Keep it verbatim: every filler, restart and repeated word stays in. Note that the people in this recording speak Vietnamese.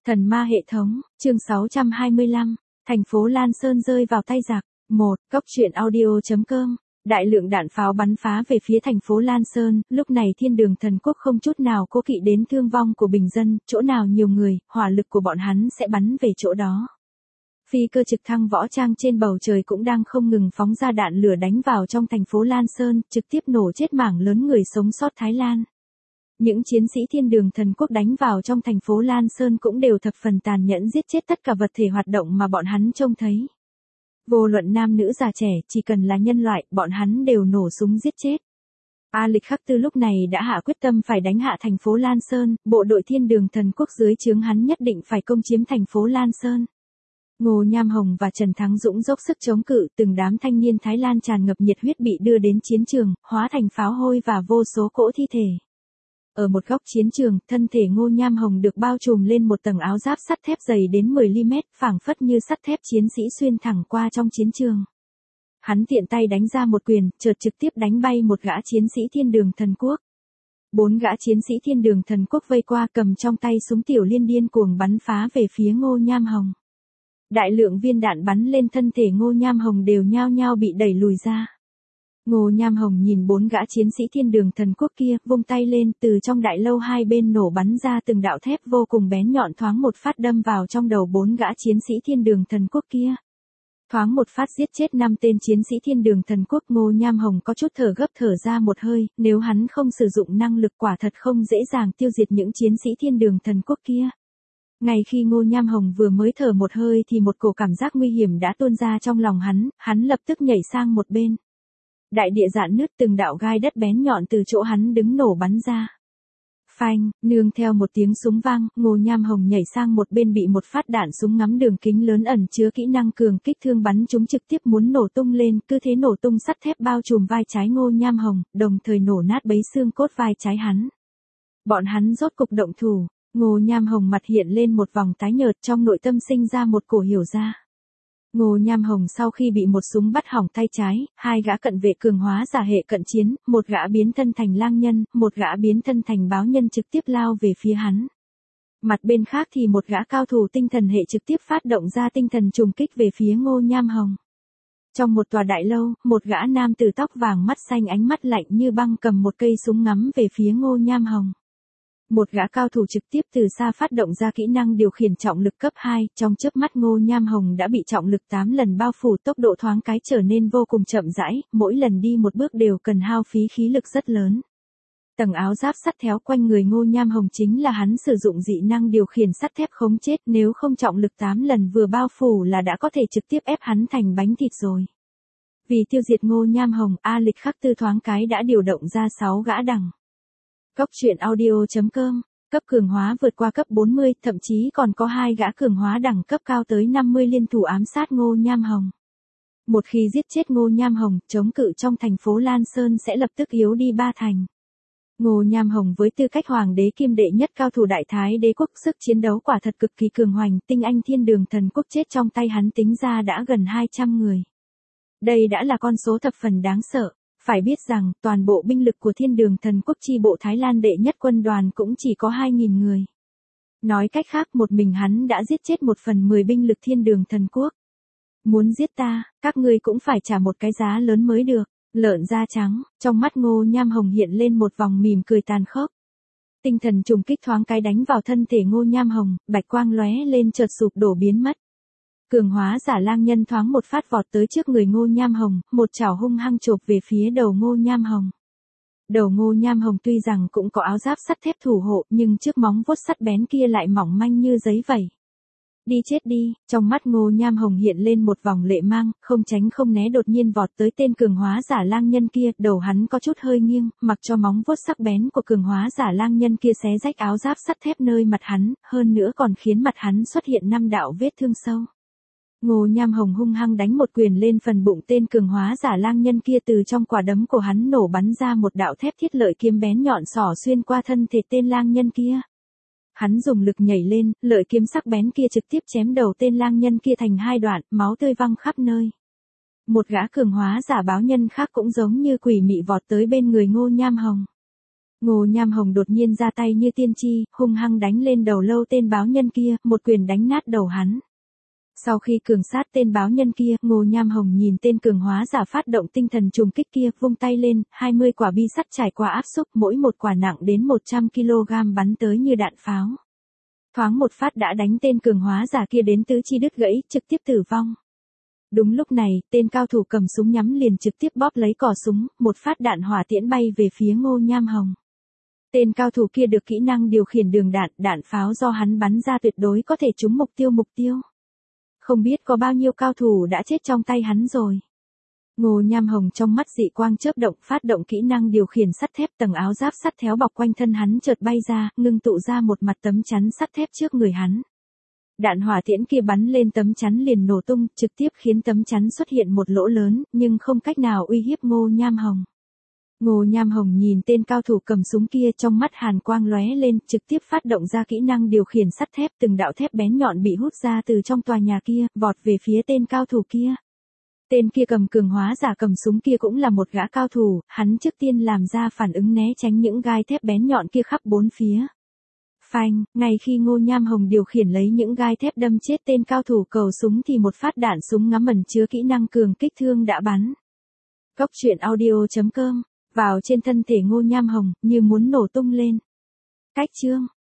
Thần ma hệ thống, chương sáu trăm hai mươi lăm, thành phố Lan Sơn rơi vào tay giặc. một. Cốc truyện audio.com. Đại lượng đạn pháo bắn phá về phía thành phố Lan Sơn, lúc này thiên đường thần quốc không chút nào cố kỵ đến thương vong của bình dân, chỗ nào nhiều người, hỏa lực của bọn hắn sẽ bắn về chỗ đó. Phi cơ trực thăng võ trang trên bầu trời cũng đang không ngừng phóng ra đạn lửa đánh vào trong thành phố Lan Sơn, trực tiếp nổ chết mảng lớn người sống sót Thái Lan. Những chiến sĩ thiên đường thần quốc đánh vào trong thành phố Lan Sơn cũng đều thập phần tàn nhẫn giết chết tất cả vật thể hoạt động mà bọn hắn trông thấy. Vô luận nam nữ già trẻ, chỉ cần là nhân loại, bọn hắn đều nổ súng giết chết. A Lịch Khắc Tư lúc này đã hạ quyết tâm phải đánh hạ thành phố Lan Sơn, bộ đội thiên đường thần quốc dưới trướng hắn nhất định phải công chiếm thành phố Lan Sơn. Ngô Nham Hồng và Trần Thắng Dũng dốc sức chống cự, từng đám thanh niên Thái Lan tràn ngập nhiệt huyết bị đưa đến chiến trường, hóa thành pháo hôi và vô số cỗ thi thể. Ở một góc chiến trường, thân thể Ngô Nham Hồng được bao trùm lên một tầng áo giáp sắt thép dày đến mười mi li mét, phảng phất như sắt thép chiến sĩ xuyên thẳng qua trong chiến trường. Hắn tiện tay đánh ra một quyền, chợt trực tiếp đánh bay một gã chiến sĩ thiên đường thần quốc. Bốn gã chiến sĩ thiên đường thần quốc vây qua cầm trong tay súng tiểu liên điên cuồng bắn phá về phía Ngô Nham Hồng. Đại lượng viên đạn bắn lên thân thể Ngô Nham Hồng đều nhao nhao bị đẩy lùi ra. Ngô Nham Hồng nhìn bốn gã chiến sĩ thiên đường thần quốc kia, vung tay lên, từ trong đại lâu hai bên nổ bắn ra từng đạo thép vô cùng bén nhọn thoáng một phát đâm vào trong đầu bốn gã chiến sĩ thiên đường thần quốc kia. Thoáng một phát giết chết năm tên chiến sĩ thiên đường thần quốc. Ngô Nham Hồng có chút thở gấp thở ra một hơi, nếu hắn không sử dụng năng lực quả thật không dễ dàng tiêu diệt những chiến sĩ thiên đường thần quốc kia. Ngay khi Ngô Nham Hồng vừa mới thở một hơi thì một cổ cảm giác nguy hiểm đã tuôn ra trong lòng hắn, hắn lập tức nhảy sang một bên. Đại địa rạn nứt, từng đạo gai đất bén nhọn từ chỗ hắn đứng nổ bắn ra. Phanh, nương theo một tiếng súng vang, Ngô Nham Hồng nhảy sang một bên bị một phát đạn súng ngắm đường kính lớn ẩn chứa kỹ năng cường kích thương bắn chúng trực tiếp muốn nổ tung lên, cứ thế nổ tung sắt thép bao trùm vai trái Ngô Nham Hồng, đồng thời nổ nát bấy xương cốt vai trái hắn. Bọn hắn rốt cục động thủ, Ngô Nham Hồng mặt hiện lên một vòng tái nhợt, trong nội tâm sinh ra một cổ hiểu ra. Ngô Nham Hồng sau khi bị một súng bắt hỏng tay trái, hai gã cận vệ cường hóa giả hệ cận chiến, một gã biến thân thành lang nhân, một gã biến thân thành báo nhân trực tiếp lao về phía hắn. Mặt bên khác thì một gã cao thủ tinh thần hệ trực tiếp phát động ra tinh thần trùng kích về phía Ngô Nham Hồng. Trong một tòa đại lâu, một gã nam tử tóc vàng mắt xanh ánh mắt lạnh như băng cầm một cây súng ngắm về phía Ngô Nham Hồng. Một gã cao thủ trực tiếp từ xa phát động ra kỹ năng điều khiển trọng lực cấp hai, trong chớp mắt Ngô Nham Hồng đã bị trọng lực tám lần bao phủ, tốc độ thoáng cái trở nên vô cùng chậm rãi, mỗi lần đi một bước đều cần hao phí khí lực rất lớn. Tầng áo giáp sắt thép quanh người Ngô Nham Hồng chính là hắn sử dụng dị năng điều khiển sắt thép khống chết, nếu không trọng lực tám lần vừa bao phủ là đã có thể trực tiếp ép hắn thành bánh thịt rồi. Vì tiêu diệt Ngô Nham Hồng, A Lịch Khắc Tư thoáng cái đã điều động ra sáu gã đằng. Cốc truyện audio.com, cấp cường hóa vượt qua cấp bốn mươi, thậm chí còn có hai gã cường hóa đẳng cấp cao tới năm mươi liên thủ ám sát Ngô Nham Hồng. Một khi giết chết Ngô Nham Hồng, chống cự trong thành phố Lan Sơn sẽ lập tức yếu đi ba thành. Ngô Nham Hồng với tư cách hoàng đế kiêm đệ nhất cao thủ đại thái đế quốc, sức chiến đấu quả thật cực kỳ cường hoành, tinh anh thiên đường thần quốc chết trong tay hắn tính ra đã gần hai trăm người. Đây đã là con số thập phần đáng sợ. Phải biết rằng, toàn bộ binh lực của thiên đường thần quốc chi bộ Thái Lan đệ nhất quân đoàn cũng chỉ có hai nghìn người. Nói cách khác, một mình hắn đã giết chết một phần mười binh lực thiên đường thần quốc. Muốn giết ta, các ngươi cũng phải trả một cái giá lớn mới được. Lợn da trắng, trong mắt Ngô Nham Hồng hiện lên một vòng mỉm cười tàn khốc. Tinh thần trùng kích thoáng cái đánh vào thân thể Ngô Nham Hồng, bạch quang lóe lên chợt sụp đổ biến mất. Cường hóa giả lang nhân thoáng một phát vọt tới trước người Ngô Nham Hồng, một chảo hung hăng chộp về phía đầu Ngô Nham Hồng. Đầu Ngô Nham Hồng tuy rằng cũng có áo giáp sắt thép thủ hộ, nhưng chiếc móng vuốt sắt bén kia lại mỏng manh như giấy vậy. Đi chết đi, trong mắt Ngô Nham Hồng hiện lên một vòng lệ mang, không tránh không né đột nhiên vọt tới tên cường hóa giả lang nhân kia, đầu hắn có chút hơi nghiêng, mặc cho móng vuốt sắc bén của cường hóa giả lang nhân kia xé rách áo giáp sắt thép nơi mặt hắn, hơn nữa còn khiến mặt hắn xuất hiện năm đạo vết thương sâu. Ngô Nham Hồng hung hăng đánh một quyền lên phần bụng tên cường hóa giả lang nhân kia, từ trong quả đấm của hắn nổ bắn ra một đạo thép thiết lợi kiếm bén nhọn xỏ xuyên qua thân thể tên lang nhân kia. Hắn dùng lực nhảy lên, lợi kiếm sắc bén kia trực tiếp chém đầu tên lang nhân kia thành hai đoạn, máu tươi văng khắp nơi. Một gã cường hóa giả báo nhân khác cũng giống như quỷ mị vọt tới bên người Ngô Nham Hồng. Ngô Nham Hồng đột nhiên ra tay như tiên tri, hung hăng đánh lên đầu lâu tên báo nhân kia, một quyền đánh nát đầu hắn. Sau khi cường sát tên báo nhân kia, Ngô Nham Hồng nhìn tên cường hóa giả phát động tinh thần trùng kích kia, vung tay lên, hai mươi quả bi sắt trải qua áp xúc, mỗi một quả nặng đến một trăm ki lô gam bắn tới như đạn pháo. Thoáng một phát đã đánh tên cường hóa giả kia đến tứ chi đứt gãy, trực tiếp tử vong. Đúng lúc này, tên cao thủ cầm súng nhắm liền trực tiếp bóp lấy cò súng, một phát đạn hỏa tiễn bay về phía Ngô Nham Hồng. Tên cao thủ kia được kỹ năng điều khiển đường đạn, đạn pháo do hắn bắn ra tuyệt đối có thể trúng mục tiêu mục tiêu. Không biết có bao nhiêu cao thủ đã chết trong tay hắn rồi. Ngô Nham Hồng trong mắt dị quang chớp động, phát động kỹ năng điều khiển sắt thép, tầng áo giáp sắt thép bọc quanh thân hắn chợt bay ra, ngưng tụ ra một mặt tấm chắn sắt thép trước người hắn. Đạn hỏa tiễn kia bắn lên tấm chắn liền nổ tung, trực tiếp khiến tấm chắn xuất hiện một lỗ lớn, nhưng không cách nào uy hiếp Ngô Nham Hồng. Ngô Nham Hồng nhìn tên cao thủ cầm súng kia, trong mắt hàn quang lóe lên, trực tiếp phát động ra kỹ năng điều khiển sắt thép, từng đạo thép bén nhọn bị hút ra từ trong tòa nhà kia, vọt về phía tên cao thủ kia. Tên kia cầm cường hóa giả cầm súng kia cũng là một gã cao thủ, hắn trước tiên làm ra phản ứng né tránh những gai thép bén nhọn kia khắp bốn phía. Phanh, ngay khi Ngô Nham Hồng điều khiển lấy những gai thép đâm chết tên cao thủ cầu súng thì một phát đạn súng ngắm ẩn chứa kỹ năng cường kích thương đã bắn. Cốc truyện audio chấm com vào trên thân thể Ngô Nham Hồng, như muốn nổ tung lên. Cách chương